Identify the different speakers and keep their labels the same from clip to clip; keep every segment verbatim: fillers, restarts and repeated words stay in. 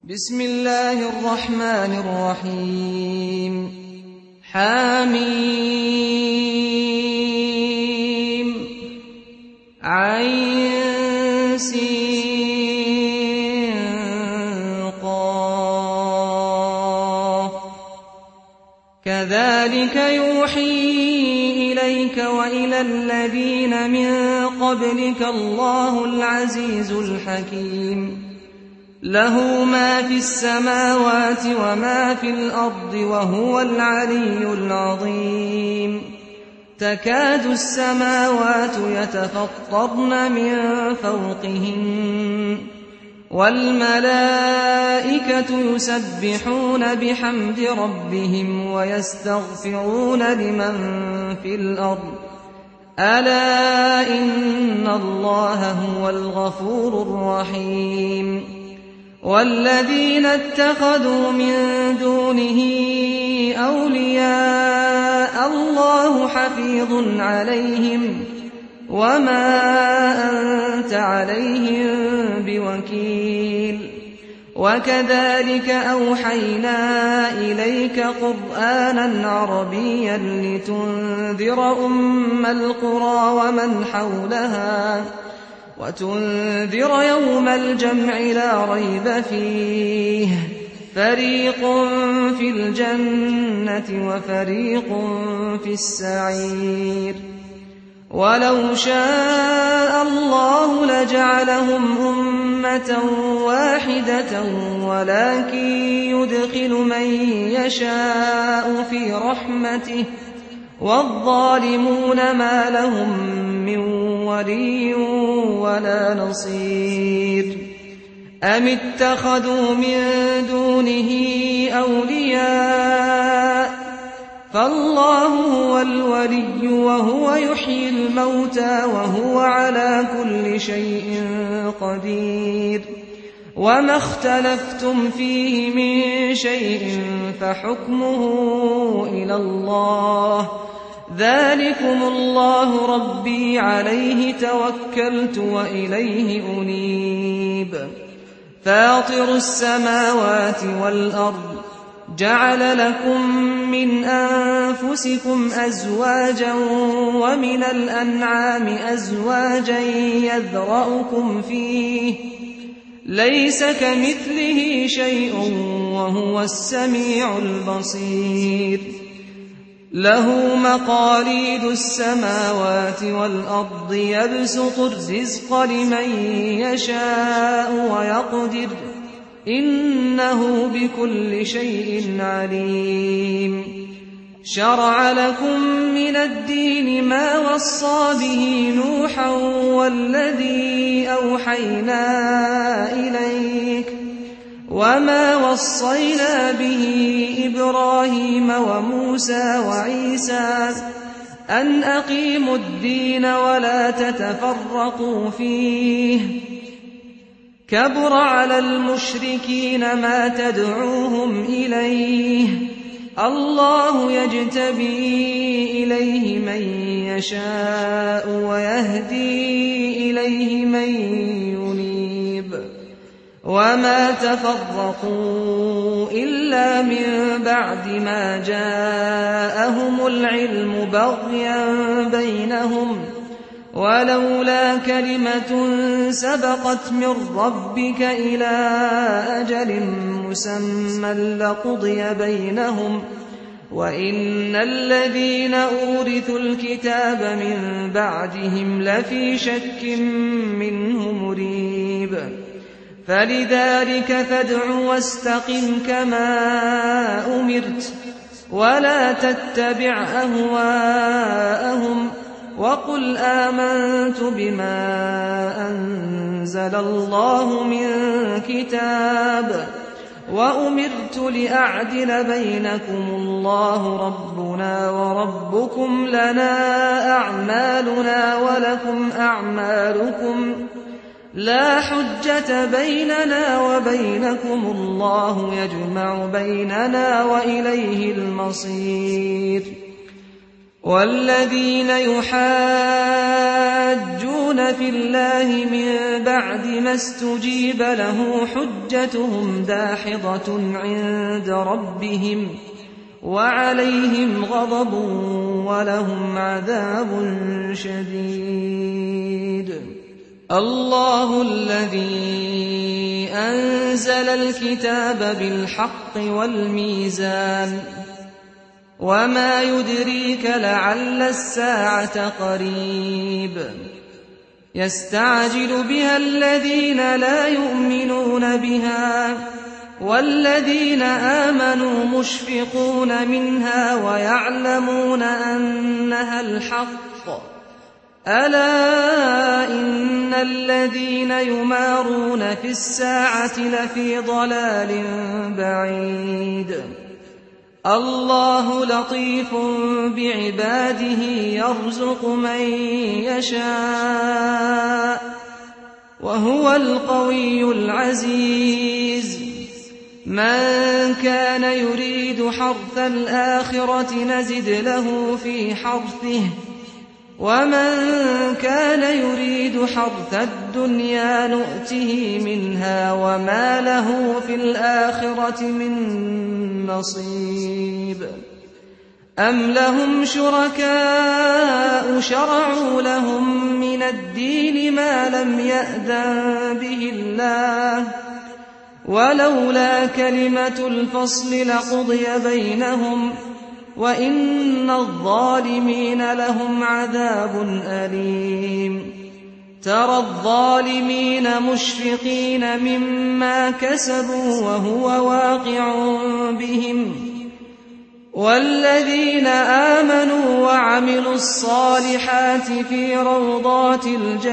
Speaker 1: بسم الله الرحمن الرحيم حميم عين سين قاف كذلك يوحي إليك وإلى الذين من قبلك الله العزيز الحكيم له ما في السماوات وما في الأرض وهو العلي العظيم تكاد السماوات يتفطرن من فوقهن والملائكة يسبحون بحمد ربهم ويستغفرون لمن في الأرض ألا إن الله هو الغفور الرحيم والذين اتخذوا من دونه أولياء الله حفيظ عليهم وما أنت عليهم بوكيل وكذلك أوحينا إليك قرآنا عربيا لتنذر أم القرى ومن حولها وتنذر يوم الجمع لا ريب فيه فريق في الجنة وفريق في السعير ولو شاء الله لجعلهم أمة واحدة ولكن يدخل من يشاء في رحمته والظالمون ما لهم من ولي ولا نصير أم اتخذوا من دونه أولياء فالله هو الولي وهو يحيي الموتى وهو على كل شيء قدير وما اختلفتم فيه من شيء فحكمه إلى الله ذلكم الله ربي عليه توكلت وإليه أنيب فاطر السماوات والأرض جعل لكم من أنفسكم أزواجا ومن الأنعام أزواجا يذرأكم فيه ليس كمثله شيء وهو السميع البصير له مقاليد السماوات والأرض يبسط الرزق لمن يشاء ويقدر إنه بكل شيء عليم شرع لكم من الدين ما وصى به نوحا والذي أوحينا إليك وما وصينا به إبراهيم وموسى وعيسى أن أقيموا الدين ولا تتفرقوا فيه كبر على المشركين ما تدعوهم إليه الله يجتبي إليه من يشاء ويهدي إليه من ينيب وما تفرقوا إلا من بعد ما جاءهم العلم بغيا بينهم ولولا كلمة سبقت من ربك إلى أجل مسمى لقضي بينهم وإن الذين أورثوا الكتاب من بعدهم لفي شك منه مريب فلذلك فادع واستقم كما أمرت ولا تتبع أهواءهم وقل آمنت بما أنزل الله من كتاب وأمرت لأعدل بينكم الله ربنا وربكم لنا أعمالنا ولكم أعمالكم لا حجة بيننا وبينكم الله يجمع بيننا وإليه المصير والذين يحاجون في الله من بعد ما استجيب له حجتهم داحضة عند ربهم وعليهم غضب ولهم عذاب شديد. الله الذي أنزل الكتاب بالحق والميزان وما يدريك لعل الساعة قريب يستعجل بها الذين لا يؤمنون بها والذين آمنوا مشفقون منها ويعلمون أنها الحق ألا إن الذين يمارون في الساعة لفي ضلال بعيد. الله لطيف بعباده يرزق من يشاء وهو القوي العزيز. من كان يريد حرث الآخرة نزد له في حرثه ومن كان يريد حرث الدنيا نؤته منها وما له في الآخرة من نصيب. أم لهم شركاء شرعوا لهم من الدين ما لم يأذن به الله ولولا كلمة الفصل لقضي بينهم وإن الظالمين لهم عذاب أليم. ترى الظالمين مشفقين مما كسبوا وهو واقع بهم والذين آمنوا وعملوا الصالحات في روضات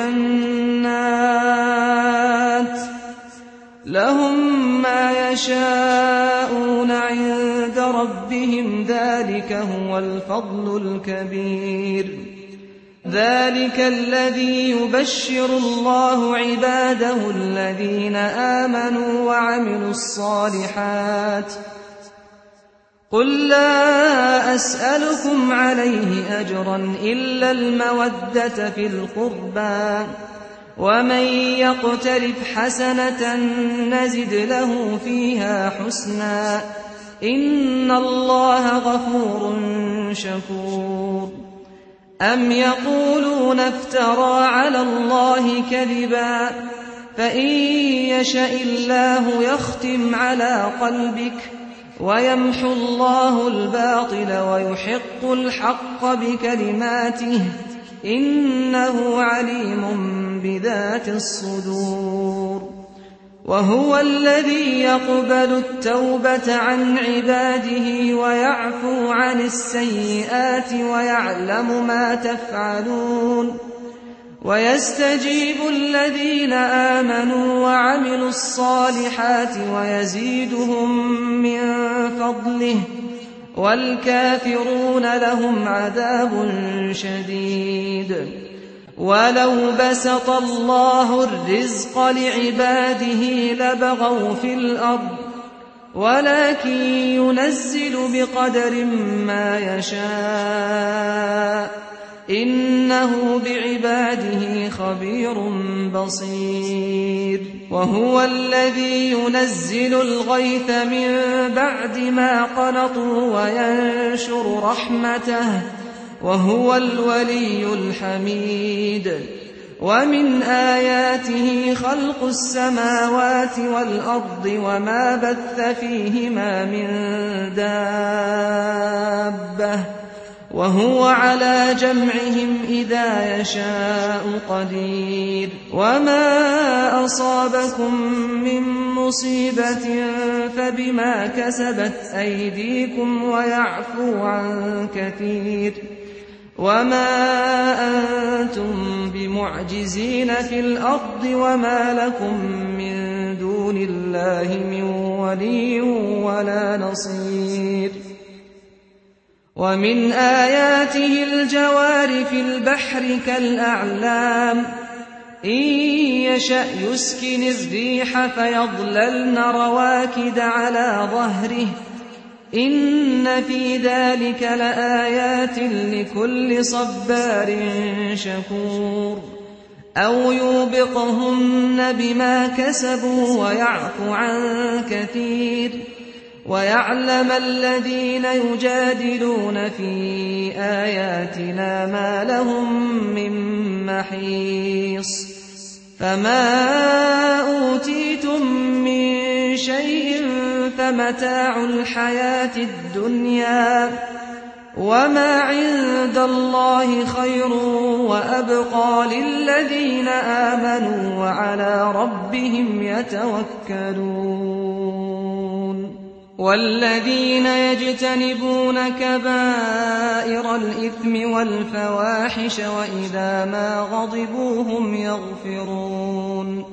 Speaker 1: الجنات لهم ما يشاءون عند ربهم ذلك هو الفضل الكبير. ذلك الذي يبشر الله عباده الذين آمنوا وعملوا الصالحات. قل لا أسألكم عليه أجرا إلا المودة في القربى ومن يقترف حسنة نزد له فيها حسنا إن الله غفور شكور. أم يقولون افترى على الله كذبا فإن يشأ الله يختم على قلبك ويمحو الله الباطل ويحق الحق بكلماته إنه عليم بذات الصدور. وهو الذي يقبل التوبة عن عباده ويعفو عن السيئات ويعلم ما تفعلون ويستجيب الذين آمنوا وعملوا الصالحات ويزيدهم من فضله والكافرون لهم عذاب شديد. ولو بسط الله الرزق لعباده لبغوا في الأرض ولكن ينزل بقدر ما يشاء إنه بعباده خبير بصير. وهو الذي ينزل الغيث من بعد ما قنطوا وينشر رحمته وهو الولي الحميد. ومن آياته خلق السماوات والأرض وما بث فيهما من دابة وهو على جمعهم إذا يشاء قدير. وما أصابكم من مصيبة فبما كسبت أيديكم ويعفو عن كثير. وما أنتم بمعجزين في الأرض وما لكم من دون الله من ولي ولا نصير. ومن آياته الجوار في البحر كالأعلام إن يشأ يسكن الريح فيظللن رواكد على ظهره إن في ذلك لآيات لكل صبار شكور أو يوبقهن بما كسبوا ويعفو عن كثير ويعلم الذين يجادلون في آياتنا ما لهم من محيص فما أوتيتم من شيء فمتاع الحياة الدنيا وما عند الله خير وأبقى للذين آمنوا وعلى ربهم يتوكلون والذين يجتنبون كبائر الإثم والفواحش وإذا ما غضبوا هم يغفرون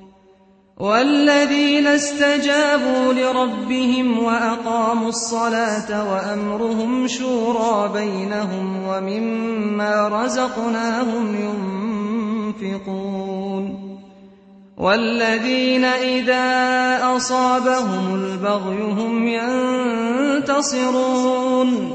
Speaker 1: والذين استجابوا لربهم وأقاموا الصلاة وأمرهم شورى بينهم ومما رزقناهم ينفقون والذين إذا أصابهم البغي هم ينتصرون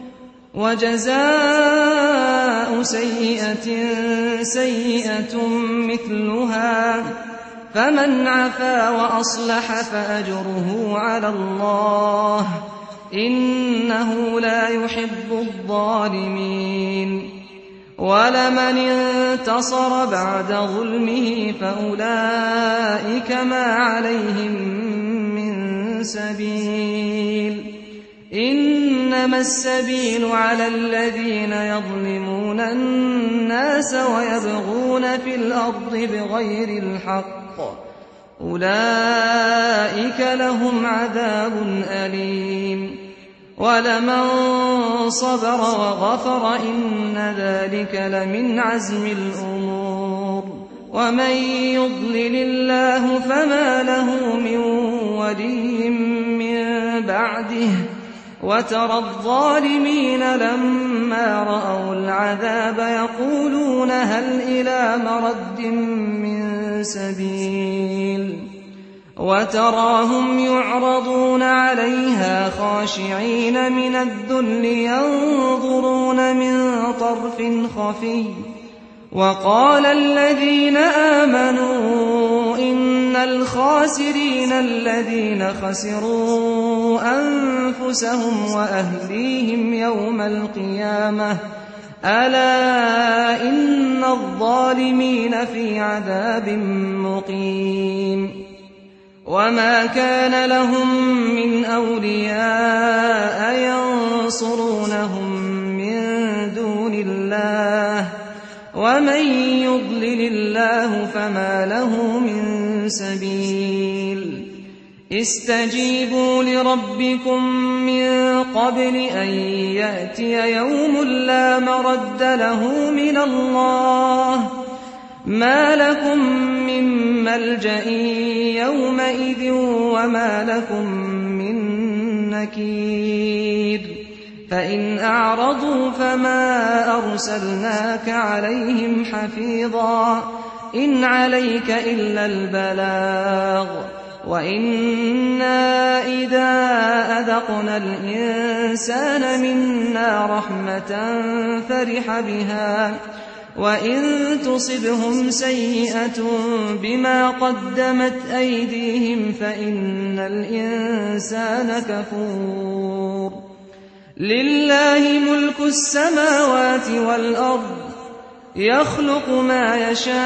Speaker 1: وجزاء سيئة سيئة مثلها فمن عفا وأصلح فأجره على الله إنه لا يحب الظالمين ولمن انتصر بعد ظلمه فأولئك ما عليهم من سبيل إنما السبيل على الذين يظلمون الناس ويبغون في الأرض بغير الحق أولئك لهم عذاب أليم ولمن صبر وغفر إن ذلك لمن عزم الأمور ومن يضلل الله فما له من ولي من بعده وترى الظالمين لما رأوا العذاب يقولون هل إلى مرد من سبيل وتراهم يعرضون عليها خاشعين من الذل ينظرون من طرف خفي وقال الذين آمنوا إن الخاسرين الذين خسروا أنفسهم وأهليهم يوم القيامة ألا إن الظالمين في عذاب مقيم وما كان لهم من أولياء ينصرونهم من دون الله ومن يضلل الله فما له من سبيل استجيبوا لربكم من قبل أن يأتي يوم لا مرد له من الله ما لكم من ملجأ يومئذ وما لكم من نكير فإن أعرضوا فما أرسلناك عليهم حفيظا إن عليك إلا البلاغ وإنا إذا أذقنا الإنسان منا رحمة فرح بها وإن تصبهم سيئة بما قدمت أيديهم فإن الإنسان كفور لله ملك السماوات والأرض يخلق ما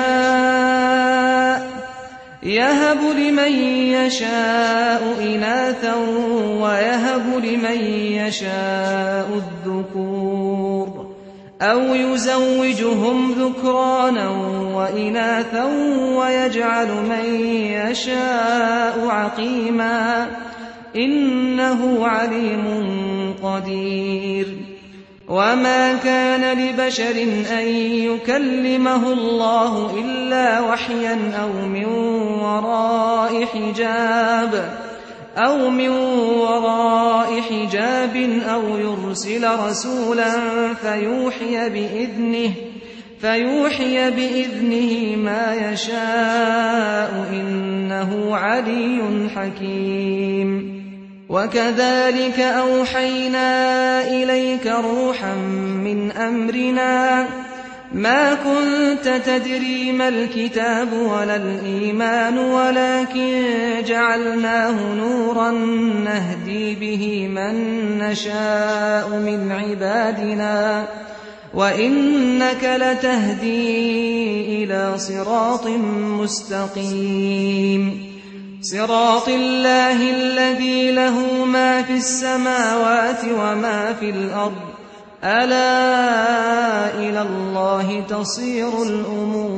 Speaker 1: يشاء يهب لمن يشاء إناثا ويهب لمن يشاء الذكور أو يزوجهم ذكرانا وإناثا ويجعل من يشاء عقيما إنه عليم قدير وما كان لبشر أن يكلمه الله إلا وحيا أو من وراء حجاب أو من وراء حجاب أو يرسل رسولا فيوحي بإذنه فيوحي بإذنه ما يشاء إنه علي حكيم وكذلك أوحينا إليك روحا من أمرنا ما كنت تدري ما الكتاب ولا الإيمان ولكن جعلناه نورا نهدي به من نشاء من عبادنا وإنك لتهدي إلى صراط مستقيم صراط الله الذي له ما في السماوات وما في الأرض ألا إلى الله تصير الأمور